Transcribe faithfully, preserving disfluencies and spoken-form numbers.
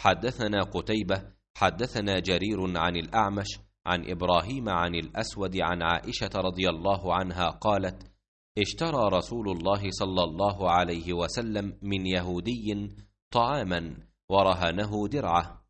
حدثنا قتيبة حدثنا جرير عن الأعمش عن إبراهيم عن الأسود عن عائشة رضي الله عنها قالت: اشترى رسول الله صلى الله عليه وسلم من يهودي طعاما ورهنه درعه،